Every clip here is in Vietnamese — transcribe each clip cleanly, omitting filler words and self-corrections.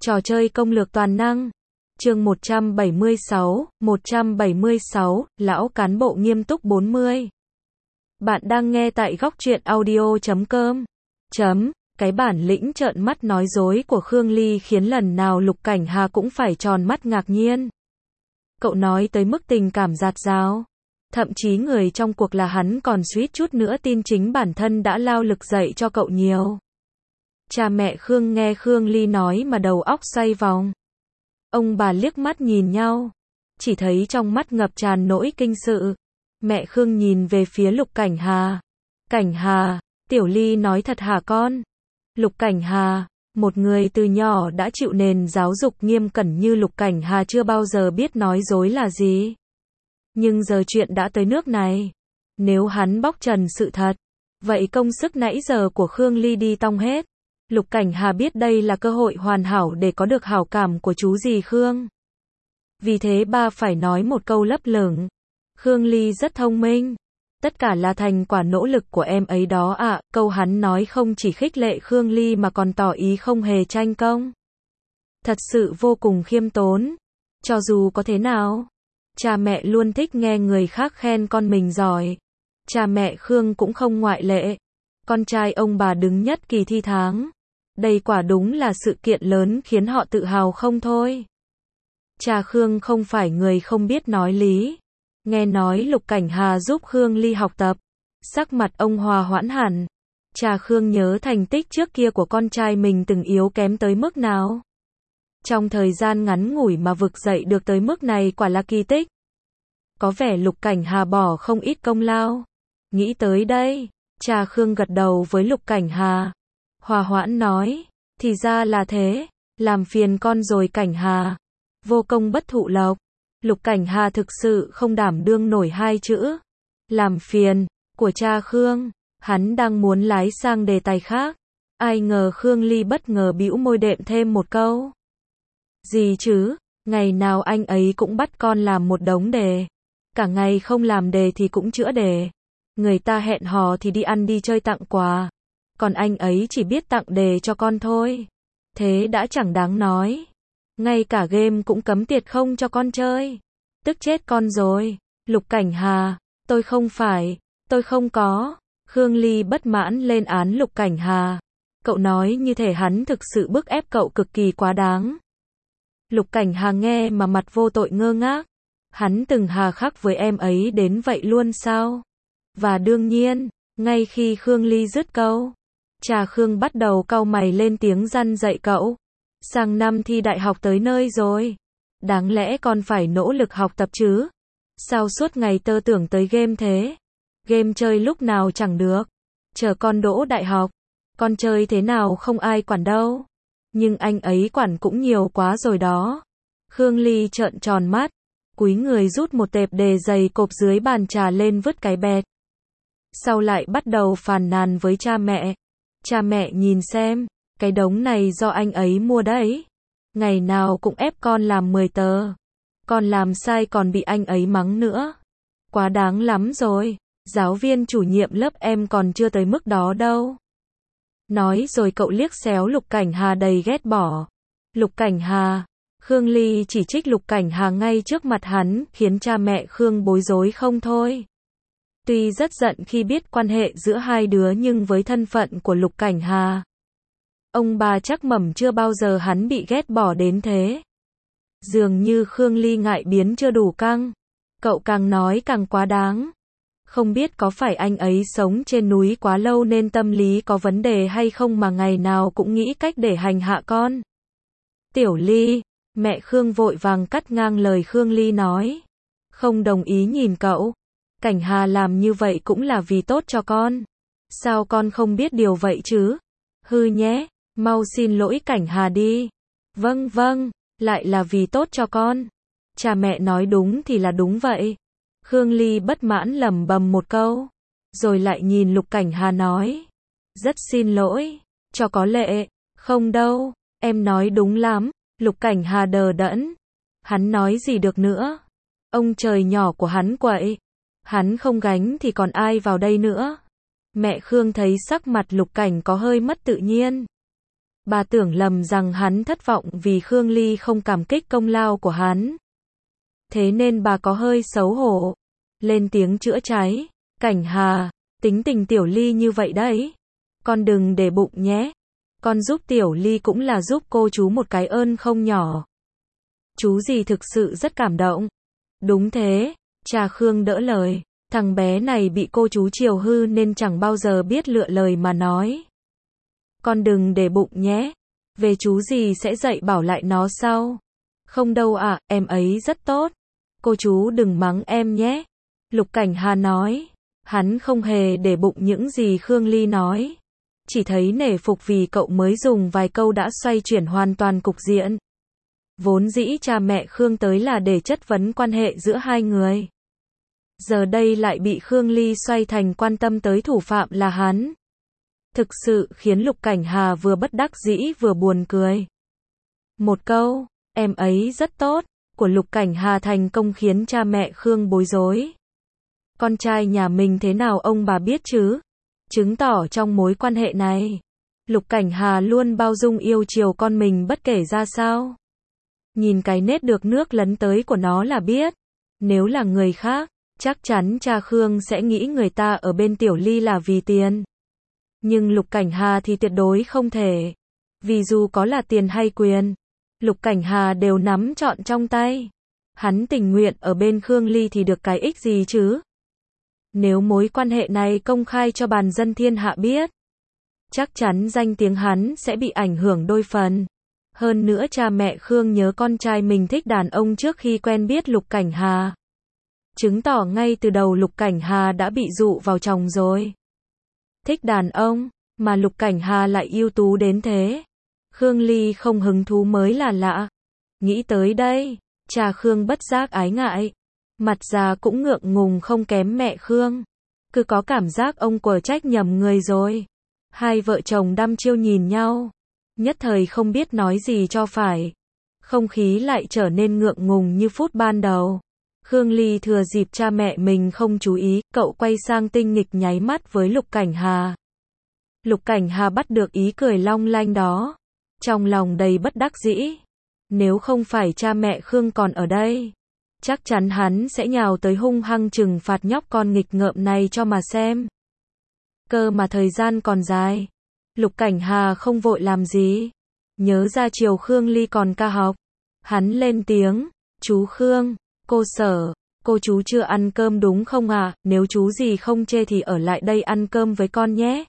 Trò chơi công lược toàn năng. Chương 176, lão cán bộ nghiêm túc 40. Bạn đang nghe tại góc truyện audio.com. Cái bản lĩnh trợn mắt nói dối của Khương Ly khiến lần nào Lục Cảnh Hà cũng phải tròn mắt ngạc nhiên. Cậu nói tới mức tình cảm dạt dào. Thậm chí người trong cuộc là hắn còn suýt chút nữa tin chính bản thân đã lao lực dạy cho cậu nhiều. Cha mẹ Khương nghe Khương Ly nói mà đầu óc xoay vòng. Ông bà liếc mắt nhìn nhau, chỉ thấy trong mắt ngập tràn nỗi kinh sự. Mẹ Khương nhìn về phía Lục Cảnh Hà. Cảnh Hà, Tiểu Ly nói thật hả con? Lục Cảnh Hà, một người từ nhỏ đã chịu nền giáo dục nghiêm cẩn như Lục Cảnh Hà chưa bao giờ biết nói dối là gì. Nhưng giờ chuyện đã tới nước này. Nếu hắn bóc trần sự thật, vậy công sức nãy giờ của Khương Ly đi tong hết. Lục Cảnh Hà biết đây là cơ hội hoàn hảo để có được hảo cảm của chú dì Khương. Vì thế ba phải nói một câu lấp lửng. Khương Ly rất thông minh. Tất cả là thành quả nỗ lực của em ấy đó ạ. Câu hắn nói không chỉ khích lệ Khương Ly mà còn tỏ ý không hề tranh công. Thật sự vô cùng khiêm tốn. Cho dù có thế nào, cha mẹ luôn thích nghe người khác khen con mình giỏi. Cha mẹ Khương cũng không ngoại lệ. Con trai ông bà đứng nhất kỳ thi tháng. Đây quả đúng là sự kiện lớn khiến họ tự hào không thôi. Cha Khương không phải người không biết nói lý. Nghe nói Lục Cảnh Hà giúp Khương Ly học tập, sắc mặt ông hòa hoãn hẳn. Cha Khương nhớ thành tích trước kia của con trai mình từng yếu kém tới mức nào. Trong thời gian ngắn ngủi mà vực dậy được tới mức này quả là kỳ tích. Có vẻ Lục Cảnh Hà bỏ không ít công lao. Nghĩ tới đây, cha Khương gật đầu với Lục Cảnh Hà. Hòa hoãn nói, thì ra là thế, làm phiền con rồi Cảnh Hà. Vô công bất thụ lộc. Lục Cảnh Hà thực sự không đảm đương nổi hai chữ làm phiền của cha Khương. Hắn đang muốn lái sang đề tài khác. Ai ngờ Khương Ly bất ngờ bĩu môi đệm thêm một câu. Gì chứ, ngày nào anh ấy cũng bắt con làm một đống đề. Cả ngày không làm đề thì cũng chữa đề. Người ta hẹn hò thì đi ăn đi chơi tặng quà. Còn anh ấy chỉ biết tặng đề cho con thôi. Thế đã chẳng đáng nói. Ngay cả game cũng cấm tiệt không cho con chơi. Tức chết con rồi. Lục Cảnh Hà, tôi không có. Khương Ly bất mãn lên án Lục Cảnh Hà. Cậu nói như thể hắn thực sự bức ép cậu cực kỳ quá đáng. Lục Cảnh Hà nghe mà mặt vô tội ngơ ngác. Hắn từng hà khắc với em ấy đến vậy luôn sao? Và đương nhiên, ngay khi Khương Ly dứt câu, cha Khương bắt đầu cau mày lên tiếng răn dạy cậu. Sang năm thi đại học tới nơi rồi. Đáng lẽ con phải nỗ lực học tập chứ. Sao suốt ngày tơ tưởng tới game thế? Game chơi lúc nào chẳng được. Chờ con đỗ đại học, con chơi thế nào không ai quản đâu. Nhưng anh ấy quản cũng nhiều quá rồi đó. Khương Ly trợn tròn mắt, cúi người rút một tệp đề dày cộp dưới bàn trà lên vứt cái bẹt. Sau lại bắt đầu phàn nàn với cha mẹ. Cha mẹ nhìn xem, cái đống này do anh ấy mua đấy. Ngày nào cũng ép con làm 10 tờ. Con làm sai còn bị anh ấy mắng nữa. Quá đáng lắm rồi. Giáo viên chủ nhiệm lớp em còn chưa tới mức đó đâu. Nói rồi cậu liếc xéo Lục Cảnh Hà đầy ghét bỏ. Lục Cảnh Hà. Khương Ly chỉ trích Lục Cảnh Hà ngay trước mặt hắn, khiến cha mẹ Khương bối rối không thôi. Tuy rất giận khi biết quan hệ giữa hai đứa nhưng với thân phận của Lục Cảnh Hà, ông bà chắc mẩm chưa bao giờ hắn bị ghét bỏ đến thế. Dường như Khương Ly ngại biến chưa đủ căng. Cậu càng nói càng quá đáng. Không biết có phải anh ấy sống trên núi quá lâu nên tâm lý có vấn đề hay không mà ngày nào cũng nghĩ cách để hành hạ con. Tiểu Ly, mẹ Khương vội vàng cắt ngang lời Khương Ly nói. Không đồng ý nhìn cậu. Cảnh Hà làm như vậy cũng là vì tốt cho con. Sao con không biết điều vậy chứ? Hư nhé, mau xin lỗi Cảnh Hà đi. Vâng, lại là vì tốt cho con. Cha mẹ nói đúng thì là đúng vậy. Khương Ly bất mãn lẩm bẩm một câu. Rồi lại nhìn Lục Cảnh Hà nói. Rất xin lỗi, cho có lệ. Không đâu, em nói đúng lắm. Lục Cảnh Hà đờ đẫn. Hắn nói gì được nữa. Ông trời nhỏ của hắn quậy. Hắn không gánh thì còn ai vào đây nữa. Mẹ Khương thấy sắc mặt Lục Cảnh có hơi mất tự nhiên. Bà tưởng lầm rằng hắn thất vọng vì Khương Ly không cảm kích công lao của hắn. Thế nên bà có hơi xấu hổ, lên tiếng chữa cháy. Cảnh Hà, tính tình Tiểu Ly như vậy đấy. Con đừng để bụng nhé. Con giúp Tiểu Ly cũng là giúp cô chú một cái ơn không nhỏ. Chú gì thực sự rất cảm động. Đúng thế, cha Khương đỡ lời. Thằng bé này bị cô chú chiều hư nên chẳng bao giờ biết lựa lời mà nói. Con đừng để bụng nhé. Về chú gì sẽ dạy bảo lại nó sau. Không đâu ạ, em ấy rất tốt. Cô chú đừng mắng em nhé. Lục Cảnh Hà nói. Hắn không hề để bụng những gì Khương Ly nói. Chỉ thấy nể phục vì cậu mới dùng vài câu đã xoay chuyển hoàn toàn cục diện. Vốn dĩ cha mẹ Khương tới là để chất vấn quan hệ giữa hai người. Giờ đây lại bị Khương Ly xoay thành quan tâm tới thủ phạm là hắn. Thực sự khiến Lục Cảnh Hà vừa bất đắc dĩ vừa buồn cười. Một câu, em ấy rất tốt, của Lục Cảnh Hà thành công khiến cha mẹ Khương bối rối. Con trai nhà mình thế nào ông bà biết chứ? Chứng tỏ trong mối quan hệ này, Lục Cảnh Hà luôn bao dung yêu chiều con mình bất kể ra sao. Nhìn cái nết được nước lấn tới của nó là biết. Nếu là người khác, chắc chắn cha Khương sẽ nghĩ người ta ở bên Tiểu Ly là vì tiền. Nhưng Lục Cảnh Hà thì tuyệt đối không thể. Vì dù có là tiền hay quyền, Lục Cảnh Hà đều nắm trọn trong tay. Hắn tình nguyện ở bên Khương Ly thì được cái ích gì chứ? Nếu mối quan hệ này công khai cho bàn dân thiên hạ biết, chắc chắn danh tiếng hắn sẽ bị ảnh hưởng đôi phần. Hơn nữa cha mẹ Khương nhớ con trai mình thích đàn ông trước khi quen biết Lục Cảnh Hà. Chứng tỏ ngay từ đầu Lục Cảnh Hà đã bị dụ vào chồng rồi. Thích đàn ông, mà Lục Cảnh Hà lại ưu tú đến thế. Khương Ly không hứng thú mới là lạ. Nghĩ tới đây, cha Khương bất giác ái ngại. Mặt già cũng ngượng ngùng không kém mẹ Khương. Cứ có cảm giác ông quở trách nhầm người rồi. Hai vợ chồng đăm chiêu nhìn nhau. Nhất thời không biết nói gì cho phải. Không khí lại trở nên ngượng ngùng như phút ban đầu. Khương Ly thừa dịp cha mẹ mình không chú ý, cậu quay sang tinh nghịch nháy mắt với Lục Cảnh Hà. Lục Cảnh Hà bắt được ý cười long lanh đó. Trong lòng đầy bất đắc dĩ. Nếu không phải cha mẹ Khương còn ở đây, chắc chắn hắn sẽ nhào tới hung hăng trừng phạt nhóc con nghịch ngợm này cho mà xem. Cơ mà thời gian còn dài. Lục Cảnh Hà không vội làm gì. Nhớ ra chiều Khương Ly còn ca học. Hắn lên tiếng. Chú Khương, cô Sở, cô chú chưa ăn cơm đúng không ạ? Nếu chú gì không chê thì ở lại đây ăn cơm với con nhé.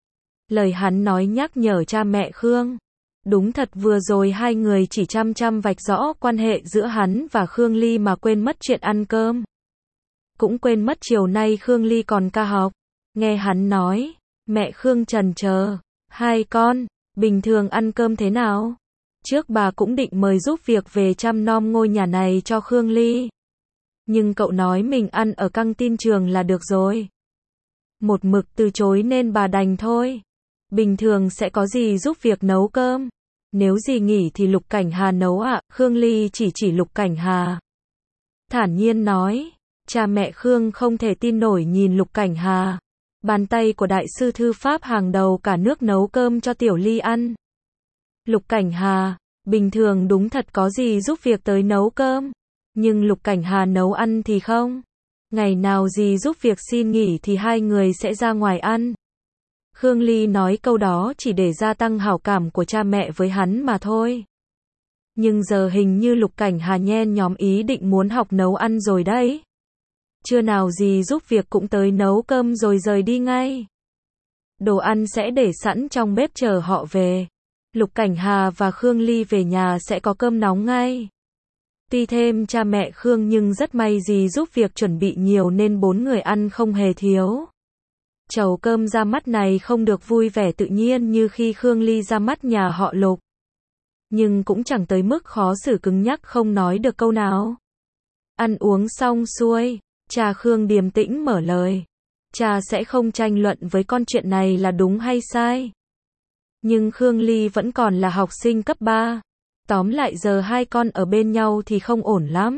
Lời hắn nói nhắc nhở cha mẹ Khương. Đúng thật vừa rồi hai người chỉ chăm chăm vạch rõ quan hệ giữa hắn và Khương Ly mà quên mất chuyện ăn cơm. Cũng quên mất chiều nay Khương Ly còn ca học. Nghe hắn nói, mẹ Khương trần chờ. Hai con, bình thường ăn cơm thế nào? Trước bà cũng định mời giúp việc về chăm nom ngôi nhà này cho Khương Ly. Nhưng cậu nói mình ăn ở căng tin trường là được rồi. Một mực từ chối nên bà đành thôi. Bình thường sẽ có gì giúp việc nấu cơm. Nếu gì nghỉ thì Lục Cảnh Hà nấu ạ. Khương Ly chỉ Lục Cảnh Hà. Thản nhiên nói. Cha mẹ Khương không thể tin nổi nhìn Lục Cảnh Hà. Bàn tay của đại sư thư pháp hàng đầu cả nước nấu cơm cho Tiểu Ly ăn. Lục Cảnh Hà, bình thường đúng thật có gì giúp việc tới nấu cơm. Nhưng Lục Cảnh Hà nấu ăn thì không. Ngày nào gì giúp việc xin nghỉ thì hai người sẽ ra ngoài ăn. Khương Ly nói câu đó chỉ để gia tăng hảo cảm của cha mẹ với hắn mà thôi. Nhưng giờ hình như Lục Cảnh Hà nhen nhóm ý định muốn học nấu ăn rồi đấy. Chưa nào gì giúp việc cũng tới nấu cơm rồi rời đi ngay. Đồ ăn sẽ để sẵn trong bếp chờ họ về. Lục Cảnh Hà và Khương Ly về nhà sẽ có cơm nóng ngay. Tuy thêm cha mẹ Khương nhưng rất may gì giúp việc chuẩn bị nhiều nên bốn người ăn không hề thiếu. Chầu cơm ra mắt này không được vui vẻ tự nhiên như khi Khương Ly ra mắt nhà họ Lục. Nhưng cũng chẳng tới mức khó xử cứng nhắc không nói được câu nào. Ăn uống xong xuôi, cha Khương điềm tĩnh mở lời. Cha sẽ không tranh luận với con chuyện này là đúng hay sai. Nhưng Khương Ly vẫn còn là học sinh cấp 3. Tóm lại giờ hai con ở bên nhau thì không ổn lắm.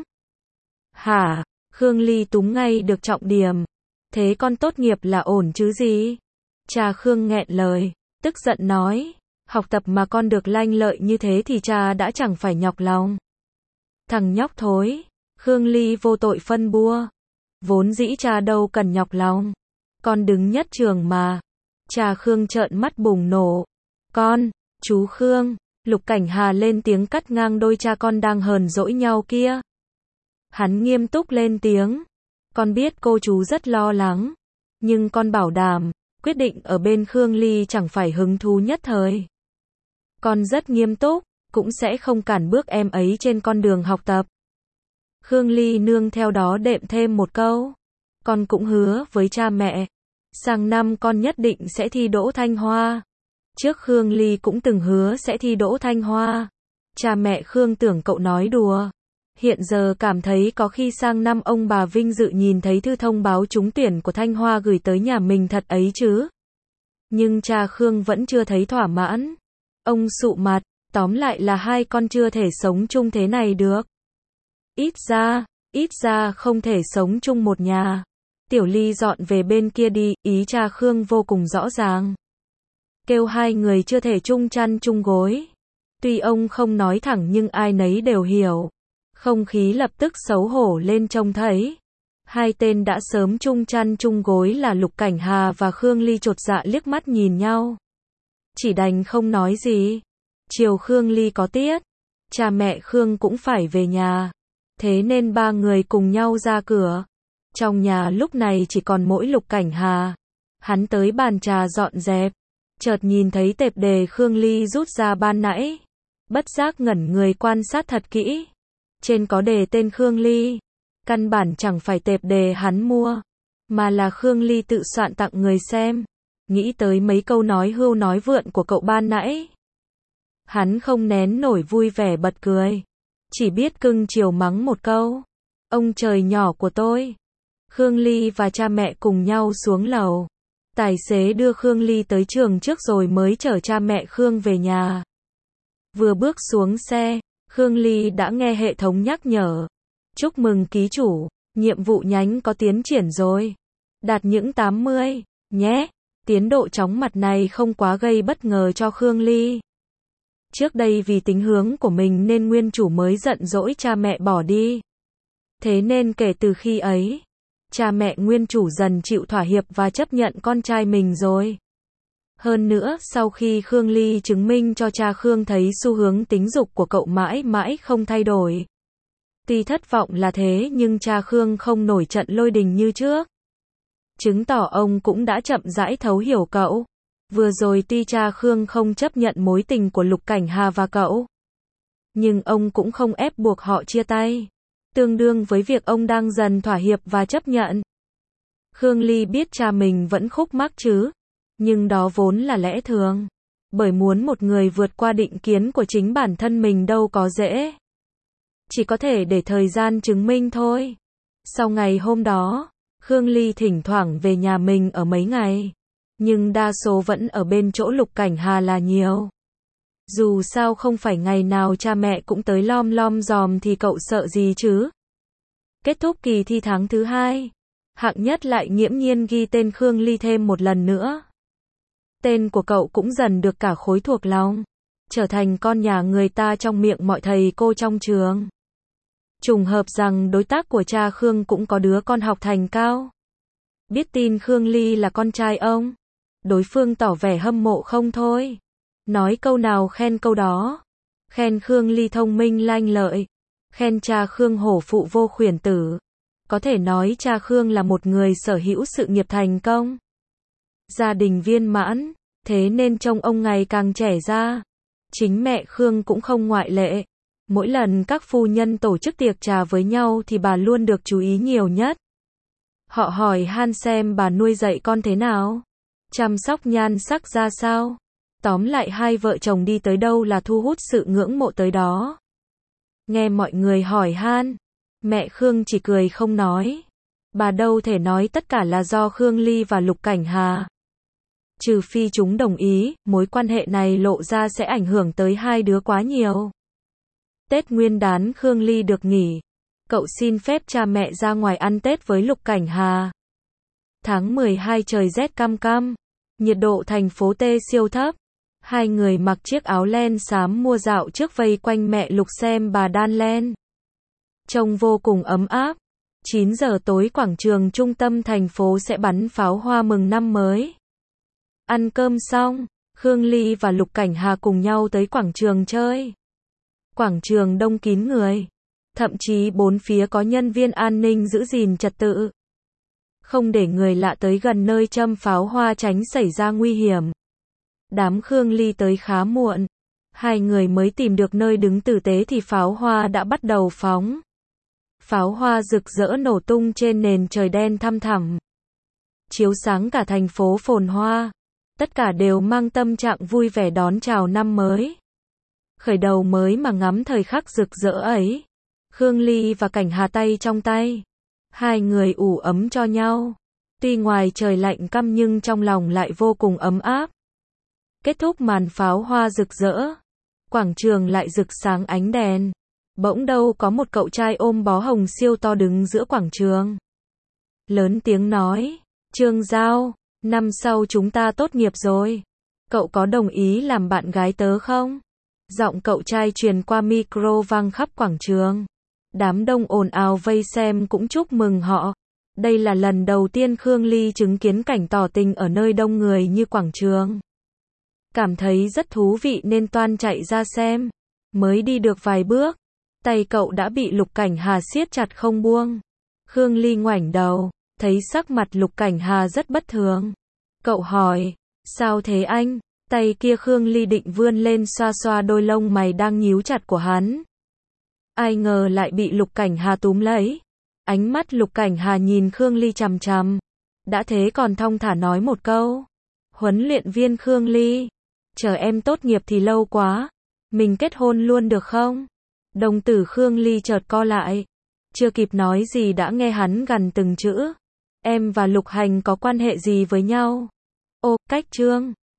Hả? Khương Ly túm ngay được trọng điểm. Thế con tốt nghiệp là ổn chứ gì? Cha Khương nghẹn lời, tức giận nói. Học tập mà con được lanh lợi như thế thì cha đã chẳng phải nhọc lòng. Thằng nhóc thối, Khương Ly vô tội phân bua. Vốn dĩ cha đâu cần nhọc lòng. Con đứng nhất trường mà. Cha Khương trợn mắt bùng nổ. Con, chú Khương, Lục Cảnh Hà lên tiếng cắt ngang đôi cha con đang hờn dỗi nhau kia. Hắn nghiêm túc lên tiếng. Con biết cô chú rất lo lắng. Nhưng con bảo đảm, quyết định ở bên Khương Ly chẳng phải hứng thú nhất thời. Con rất nghiêm túc, cũng sẽ không cản bước em ấy trên con đường học tập. Khương Ly nương theo đó đệm thêm một câu. Con cũng hứa với cha mẹ. Sang năm con nhất định sẽ thi đỗ Thanh Hoa. Trước Khương Ly cũng từng hứa sẽ thi đỗ Thanh Hoa. Cha mẹ Khương tưởng cậu nói đùa. Hiện giờ cảm thấy có khi sang năm ông bà vinh dự nhìn thấy thư thông báo trúng tuyển của Thanh Hoa gửi tới nhà mình thật ấy chứ. Nhưng cha Khương vẫn chưa thấy thỏa mãn. Ông sụ mặt, tóm lại là hai con chưa thể sống chung thế này được. Ít ra không thể sống chung một nhà. Tiểu Ly dọn về bên kia đi, ý cha Khương vô cùng rõ ràng. Kêu hai người chưa thể chung chăn chung gối. Tuy ông không nói thẳng nhưng ai nấy đều hiểu. Không khí lập tức xấu hổ lên trông thấy. Hai tên đã sớm chung chăn chung gối là Lục Cảnh Hà và Khương Ly chột dạ liếc mắt nhìn nhau. Chỉ đành không nói gì. Chiều Khương Ly có tiết. Cha mẹ Khương cũng phải về nhà. Thế nên ba người cùng nhau ra cửa. Trong nhà lúc này chỉ còn mỗi Lục Cảnh Hà. Hắn tới bàn trà dọn dẹp. Chợt nhìn thấy tệp đề Khương Ly rút ra ban nãy. Bất giác ngẩn người quan sát thật kỹ. Trên có đề tên Khương Ly. Căn bản chẳng phải tệp đề hắn mua. Mà là Khương Ly tự soạn tặng người xem. Nghĩ tới mấy câu nói hưu nói vượn của cậu ban nãy. Hắn không nén nổi vui vẻ bật cười. Chỉ biết cưng chiều mắng một câu. Ông trời nhỏ của tôi. Khương Ly và cha mẹ cùng nhau xuống lầu. Tài xế đưa Khương Ly tới trường trước rồi mới chở cha mẹ Khương về nhà. Vừa bước xuống xe, Khương Ly đã nghe hệ thống nhắc nhở. Chúc mừng ký chủ, nhiệm vụ nhánh có tiến triển rồi. Đạt những 80, nhé. Tiến độ chóng mặt này không quá gây bất ngờ cho Khương Ly. Trước đây vì tính hướng của mình nên nguyên chủ mới giận dỗi cha mẹ bỏ đi. Thế nên kể từ khi ấy, cha mẹ nguyên chủ dần chịu thỏa hiệp và chấp nhận con trai mình rồi. Hơn nữa, sau khi Khương Ly chứng minh cho cha Khương thấy xu hướng tính dục của cậu mãi mãi không thay đổi. Tuy thất vọng là thế nhưng cha Khương không nổi trận lôi đình như trước. Chứng tỏ ông cũng đã chậm rãi thấu hiểu cậu. Vừa rồi tuy cha Khương không chấp nhận mối tình của Lục Cảnh Hà và cậu, nhưng ông cũng không ép buộc họ chia tay. Tương đương với việc ông đang dần thỏa hiệp và chấp nhận. Khương Ly biết cha mình vẫn khúc mắc chứ. Nhưng đó vốn là lẽ thường. Bởi muốn một người vượt qua định kiến của chính bản thân mình đâu có dễ. Chỉ có thể để thời gian chứng minh thôi. Sau ngày hôm đó, Khương Ly thỉnh thoảng về nhà mình ở mấy ngày. Nhưng đa số vẫn ở bên chỗ Lục Cảnh Hà là nhiều. Dù sao không phải ngày nào cha mẹ cũng tới lom lom dòm thì cậu sợ gì chứ. Kết thúc kỳ thi tháng thứ 2. Hạng nhất lại nghiễm nhiên ghi tên Khương Ly thêm một lần nữa. Tên của cậu cũng dần được cả khối thuộc lòng. Trở thành con nhà người ta trong miệng mọi thầy cô trong trường. Trùng hợp rằng đối tác của cha Khương cũng có đứa con học thành cao. Biết tin Khương Ly là con trai ông. Đối phương tỏ vẻ hâm mộ không thôi. Nói câu nào khen câu đó. Khen Khương Ly thông minh lanh lợi. Khen cha Khương hổ phụ vô khuyển tử. Có thể nói cha Khương là một người sở hữu sự nghiệp thành công. Gia đình viên mãn. Thế nên trông ông ngày càng trẻ ra. Chính mẹ Khương cũng không ngoại lệ. Mỗi lần các phu nhân tổ chức tiệc trà với nhau thì bà luôn được chú ý nhiều nhất. Họ hỏi han xem bà nuôi dạy con thế nào. Chăm sóc nhan sắc ra sao. Tóm lại hai vợ chồng đi tới đâu là thu hút sự ngưỡng mộ tới đó. Nghe mọi người hỏi han, mẹ Khương chỉ cười không nói. Bà đâu thể nói tất cả là do Khương Ly và Lục Cảnh Hà. Trừ phi chúng đồng ý, mối quan hệ này lộ ra sẽ ảnh hưởng tới hai đứa quá nhiều. Tết Nguyên đán Khương Ly được nghỉ. Cậu xin phép cha mẹ ra ngoài ăn Tết với Lục Cảnh Hà. Tháng 12 trời rét căm căm. Nhiệt độ thành phố T siêu thấp. Hai người mặc chiếc áo len xám mua dạo trước vây quanh mẹ Lục xem bà đan len. Trông vô cùng ấm áp. 9 giờ tối quảng trường trung tâm thành phố sẽ bắn pháo hoa mừng năm mới. Ăn cơm xong, Khương Ly và Lục Cảnh Hà cùng nhau tới quảng trường chơi. Quảng trường đông kín người. Thậm chí bốn phía có nhân viên an ninh giữ gìn trật tự. Không để người lạ tới gần nơi châm pháo hoa tránh xảy ra nguy hiểm. Đám Khương Ly tới khá muộn. Hai người mới tìm được nơi đứng tử tế thì pháo hoa đã bắt đầu phóng. Pháo hoa rực rỡ nổ tung trên nền trời đen thăm thẳm. Chiếu sáng cả thành phố phồn hoa. Tất cả đều mang tâm trạng vui vẻ đón chào năm mới. Khởi đầu mới mà ngắm thời khắc rực rỡ ấy. Khương Ly và Cảnh Hà tay trong tay. Hai người ủ ấm cho nhau. Tuy ngoài trời lạnh căm nhưng trong lòng lại vô cùng ấm áp. Kết thúc màn pháo hoa rực rỡ. Quảng trường lại rực sáng ánh đèn. Bỗng đâu có một cậu trai ôm bó hồng siêu to đứng giữa quảng trường. Lớn tiếng nói, Trương Giao, năm sau chúng ta tốt nghiệp rồi. Cậu có đồng ý làm bạn gái tớ không? Giọng cậu trai truyền qua micro vang khắp quảng trường. Đám đông ồn ào vây xem cũng chúc mừng họ. Đây là lần đầu tiên Khương Ly chứng kiến cảnh tỏ tình ở nơi đông người như quảng trường. Cảm thấy rất thú vị nên toan chạy ra xem. Mới đi được vài bước, tay cậu đã bị Lục Cảnh Hà siết chặt không buông. Khương Ly ngoảnh đầu, thấy sắc mặt Lục Cảnh Hà rất bất thường. Cậu hỏi, sao thế anh? Tay kia Khương Ly định vươn lên xoa xoa đôi lông mày đang nhíu chặt của hắn. Ai ngờ lại bị Lục Cảnh Hà túm lấy. Ánh mắt Lục Cảnh Hà nhìn Khương Ly chằm chằm. Đã thế còn thong thả nói một câu. Huấn luyện viên Khương Ly, chờ em tốt nghiệp thì lâu quá. Mình kết hôn luôn được không? Đồng tử Khương Ly chợt co lại. Chưa kịp nói gì đã nghe hắn gằn từng chữ. Em và Lục Hành có quan hệ gì với nhau? Ô, cách Trương.